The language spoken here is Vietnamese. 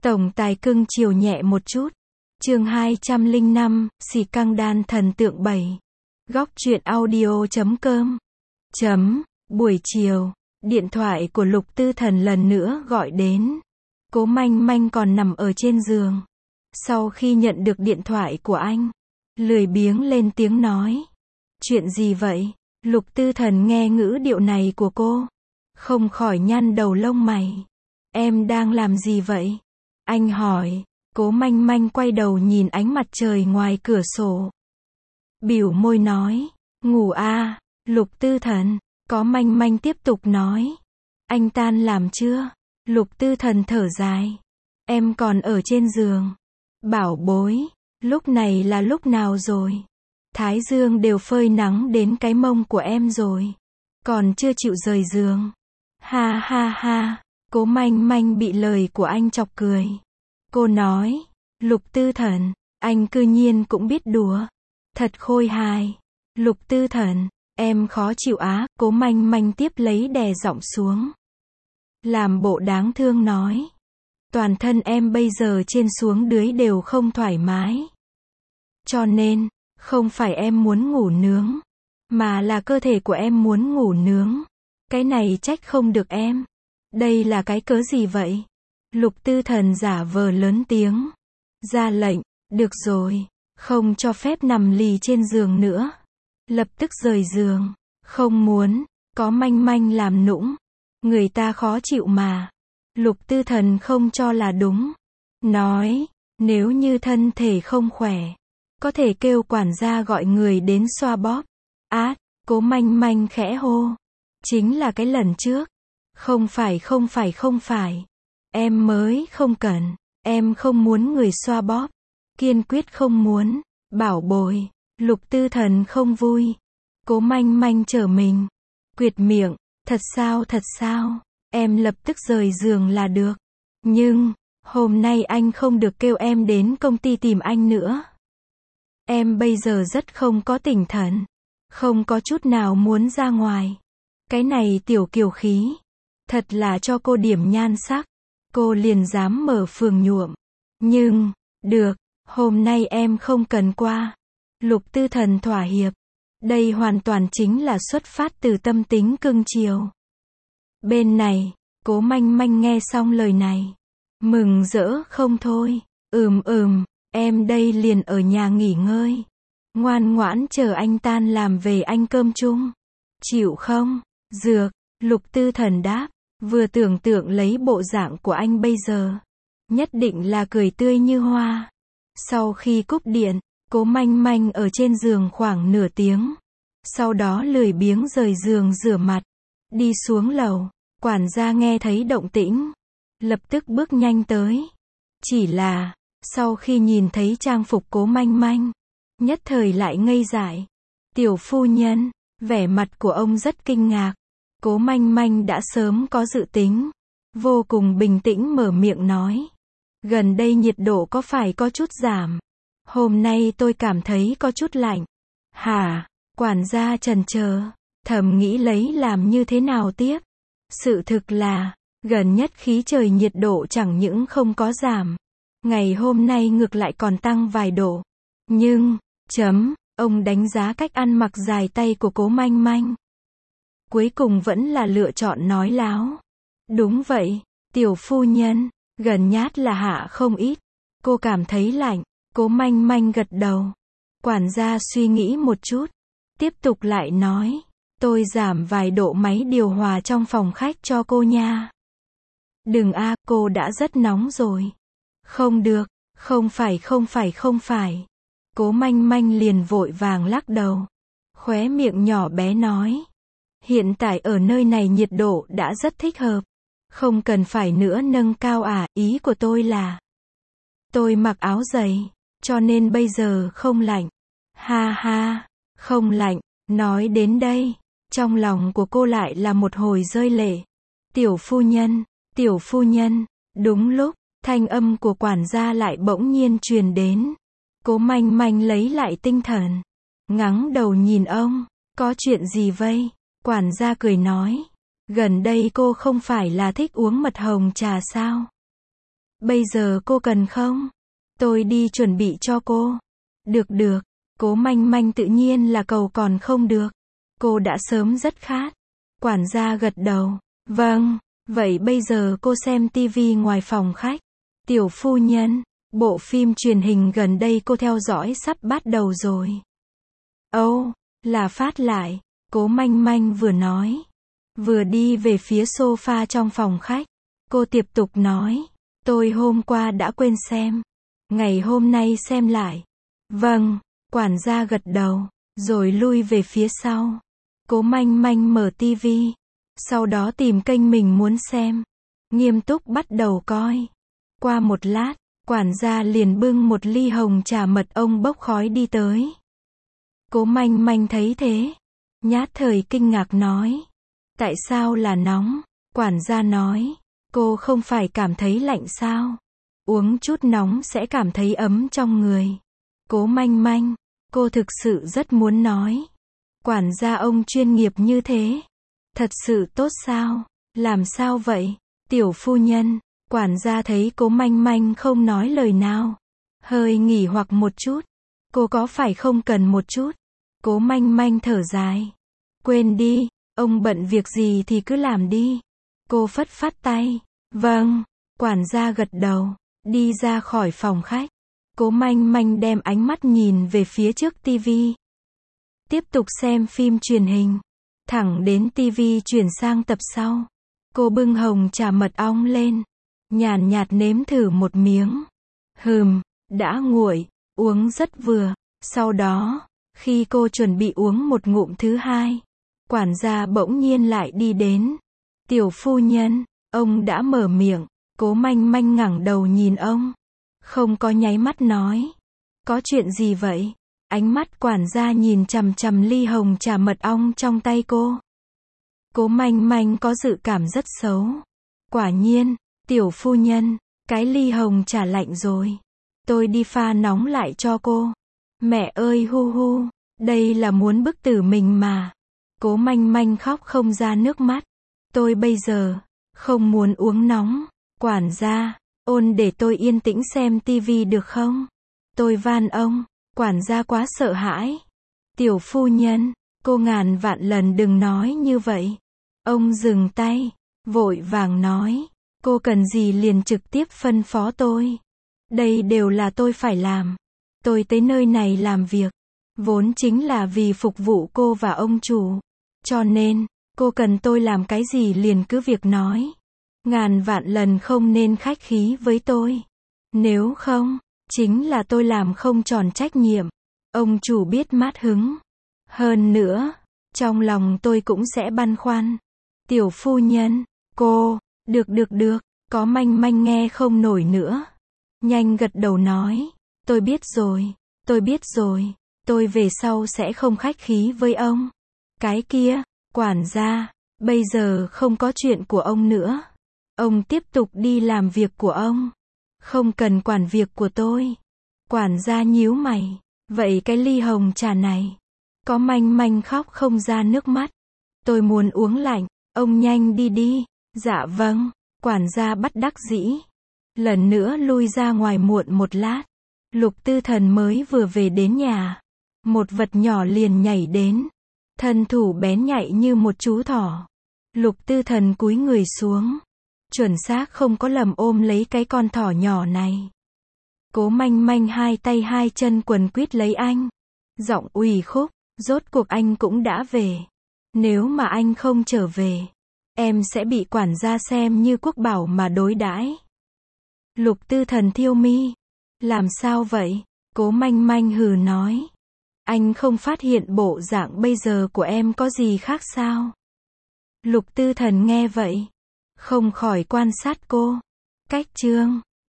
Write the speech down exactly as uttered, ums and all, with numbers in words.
Tổng tài cưng chiều nhẹ một chút. Chương hai trăm lẻ năm, xì căng đan thần tượng bảy. Góc truyện audio chấm com. Chấm, buổi chiều, điện thoại của Lục Tư Thần lần nữa gọi đến. Cố Manh Manh còn nằm ở trên giường. Sau khi nhận được điện thoại của anh, lười biếng lên tiếng nói. Chuyện gì vậy? Lục Tư Thần nghe ngữ điệu này của cô, không khỏi nhăn đầu lông mày. Em đang làm gì vậy? Anh hỏi. Cố Manh Manh quay đầu nhìn ánh mặt trời ngoài cửa sổ. Bỉu môi nói. Ngủ à? Lục Tư Thần. Có Manh Manh tiếp tục nói. Anh tan làm chưa? Lục Tư Thần thở dài. Em còn ở trên giường. Bảo bối, lúc này là lúc nào rồi? Thái dương đều phơi nắng đến cái mông của em rồi. Còn chưa chịu rời giường. Ha ha ha. Cố Manh Manh bị lời của anh chọc cười. Cô nói. Lục Tư Thần, anh cư nhiên cũng biết đùa. Thật khôi hài. Lục Tư Thần, em khó chịu á. Cố Manh Manh tiếp lấy đè giọng xuống. Làm bộ đáng thương nói. Toàn thân em bây giờ trên xuống dưới đều không thoải mái. Cho nên, không phải em muốn ngủ nướng, mà là cơ thể của em muốn ngủ nướng. Cái này trách không được em. Đây là cái cớ gì vậy? Lục Tư Thần giả vờ lớn tiếng. Ra lệnh, được rồi, không cho phép nằm lì trên giường nữa. Lập tức rời giường. Không muốn, có Manh Manh làm nũng. Người ta khó chịu mà. Lục Tư Thần không cho là đúng. Nói, nếu như thân thể không khỏe, có thể kêu quản gia gọi người đến xoa bóp. Át, Cố Manh Manh khẽ hô. Chính là cái lần trước. Không phải không phải không phải. Em mới không cần. Em không muốn người xoa bóp. Kiên quyết không muốn. Bảo bối. Lục Tư Thần không vui. Cố Manh Manh trở mình. Quyệt miệng. Thật sao thật sao? Em lập tức rời giường là được. Nhưng, hôm nay anh không được kêu em đến công ty tìm anh nữa. Em bây giờ rất không có tinh thần. Không có chút nào muốn ra ngoài. Cái này tiểu kiều khí. Thật là cho cô điểm nhan sắc. Cô liền dám mở phường nhuộm. Nhưng, được, hôm nay em không cần qua. Lục Tư Thần thỏa hiệp. Đây hoàn toàn chính là xuất phát từ tâm tính cưng chiều. Bên này, Cố Manh Manh nghe xong lời này. Mừng rỡ không thôi. Ừm ừm, em đây liền ở nhà nghỉ ngơi. Ngoan ngoãn chờ anh tan làm về anh cơm chung. Chịu không? Dược, Lục Tư Thần đáp. Vừa tưởng tượng lấy bộ dạng của anh bây giờ. Nhất định là cười tươi như hoa. Sau khi cúp điện, Cố Manh Manh ở trên giường khoảng nửa tiếng. Sau đó lười biếng rời giường rửa mặt. Đi xuống lầu. Quản gia nghe thấy động tĩnh. Lập tức bước nhanh tới. Chỉ là, sau khi nhìn thấy trang phục Cố Manh Manh, nhất thời lại ngây dại. Tiểu phu nhân, vẻ mặt của ông rất kinh ngạc. Cố Manh Manh đã sớm có dự tính. Vô cùng bình tĩnh mở miệng nói. Gần đây nhiệt độ có phải có chút giảm. Hôm nay tôi cảm thấy có chút lạnh. Hả? Quản gia trần chờ, thầm nghĩ lấy làm như thế nào tiếp. Sự thực là, gần nhất khí trời nhiệt độ chẳng những không có giảm. Ngày hôm nay ngược lại còn tăng vài độ. Nhưng, chấm, ông đánh giá cách ăn mặc dài tay của Cố Manh Manh. Cuối cùng vẫn là lựa chọn nói láo. Đúng vậy, tiểu phu nhân, gần nhát là hạ không ít. Cô cảm thấy lạnh. Cố Manh Manh gật đầu. Quản gia suy nghĩ một chút. Tiếp tục lại nói. Tôi giảm vài độ máy điều hòa trong phòng khách cho cô nha. Đừng a, cô đã rất nóng rồi. Không được, không phải không phải không phải. Cố Manh Manh liền vội vàng lắc đầu. Khóe miệng nhỏ bé nói. Hiện tại ở nơi này nhiệt độ đã rất thích hợp. Không cần phải nữa nâng cao à, ý của tôi là. Tôi mặc áo dày, cho nên bây giờ không lạnh. Ha ha, không lạnh, nói đến đây. Trong lòng của cô lại là một hồi rơi lệ. Tiểu phu nhân, tiểu phu nhân, đúng lúc, thanh âm của quản gia lại bỗng nhiên truyền đến. Cố Manh Manh lấy lại tinh thần. Ngắng đầu nhìn ông, có chuyện gì vây? Quản gia cười nói. Gần đây cô không phải là thích uống mật hồng trà sao? Bây giờ cô cần không? Tôi đi chuẩn bị cho cô. Được được, Cố Manh Manh tự nhiên là cầu còn không được. Cô đã sớm rất khát. Quản gia gật đầu. Vâng, vậy bây giờ cô xem tivi ngoài phòng khách. Tiểu phu nhân, bộ phim truyền hình gần đây cô theo dõi sắp bắt đầu rồi. Ồ, oh, là phát lại. Cố Manh Manh vừa nói, vừa đi về phía sofa trong phòng khách. Cô tiếp tục nói, tôi hôm qua đã quên xem. Ngày hôm nay xem lại. Vâng, quản gia gật đầu, rồi lui về phía sau. Cố Manh Manh mở tivi, sau đó tìm kênh mình muốn xem. Nghiêm túc bắt đầu coi. Qua một lát, quản gia liền bưng một ly hồng trà mật ong bốc khói đi tới. Cố Manh Manh thấy thế, nhát thời kinh ngạc nói. Tại sao là nóng? Quản gia nói, cô không phải cảm thấy lạnh sao? Uống chút nóng sẽ cảm thấy ấm trong người. Cố Manh Manh, cô thực sự rất muốn nói. Quản gia ông chuyên nghiệp như thế. Thật sự tốt sao? Làm sao vậy? Tiểu phu nhân, quản gia thấy Cố Manh Manh không nói lời nào. Hơi nghỉ hoặc một chút. Cô có phải không cần một chút? Cố Manh Manh thở dài. Quên đi, ông bận việc gì thì cứ làm đi. Cô phất phất tay. Vâng, quản gia gật đầu, đi ra khỏi phòng khách. Cố Manh Manh đem ánh mắt nhìn về phía trước tivi. Tiếp tục xem phim truyền hình. Thẳng đến tivi chuyển sang tập sau. Cô bưng hồng trà mật ong lên. Nhàn nhạt nếm thử một miếng. Hừm, đã nguội, uống rất vừa. Sau đó, khi cô chuẩn bị uống một ngụm thứ hai, quản gia bỗng nhiên lại đi đến. Tiểu phu nhân, ông đã mở miệng. Cố Manh Manh ngẩng đầu nhìn ông. Không có nháy mắt nói. Có chuyện gì vậy? Ánh mắt quản gia nhìn chằm chằm ly hồng trà mật ong trong tay cô. Cố Manh Manh có dự cảm rất xấu. Quả nhiên, tiểu phu nhân, cái ly hồng trà lạnh rồi. Tôi đi pha nóng lại cho cô. Mẹ ơi hu hu, đây là muốn bức tử mình mà. Cố Manh Manh khóc không ra nước mắt. Tôi bây giờ, không muốn uống nóng. Quản gia, ôn để tôi yên tĩnh xem tivi được không? Tôi van ông. Quản gia quá sợ hãi. Tiểu phu nhân, cô ngàn vạn lần đừng nói như vậy. Ông dừng tay, vội vàng nói, cô cần gì liền trực tiếp phân phó tôi. Đây đều là tôi phải làm. Tôi tới nơi này làm việc, vốn chính là vì phục vụ cô và ông chủ. Cho nên, cô cần tôi làm cái gì liền cứ việc nói. Ngàn vạn lần không nên khách khí với tôi. Nếu không, chính là tôi làm không tròn trách nhiệm. Ông chủ biết mát hứng. Hơn nữa, trong lòng tôi cũng sẽ băn khoăn. Tiểu phu nhân, cô, được được được, Có Manh Manh nghe không nổi nữa. Nhanh gật đầu nói, tôi biết rồi, tôi biết rồi, tôi về sau sẽ không khách khí với ông. Cái kia, quản gia, bây giờ không có chuyện của ông nữa. Ông tiếp tục đi làm việc của ông. Không cần quản việc của tôi. Quản gia nhíu mày. Vậy cái ly hồng trà này. Có Manh Manh khóc không ra nước mắt. Tôi muốn uống lạnh. Ông nhanh đi đi. Dạ vâng. Quản gia bất đắc dĩ. Lần nữa lui ra ngoài muộn một lát. Lục Tư Thần mới vừa về đến nhà. Một vật nhỏ liền nhảy đến. Thân thủ bén nhạy như một chú thỏ. Lục Tư Thần cúi người xuống. Chuẩn xác không có lầm ôm lấy cái con thỏ nhỏ này. Cố Manh Manh hai tay hai chân quấn quýt lấy anh. Giọng ủy khúc, rốt cuộc anh cũng đã về. Nếu mà anh không trở về, em sẽ bị quản gia xem như quốc bảo mà đối đãi. Lục Tư Thần thiêu mi. Làm sao vậy? Cố Manh Manh hừ nói. Anh không phát hiện bộ dạng bây giờ của em có gì khác sao? Lục Tư Thần nghe vậy, không khỏi quan sát cô. Cách chương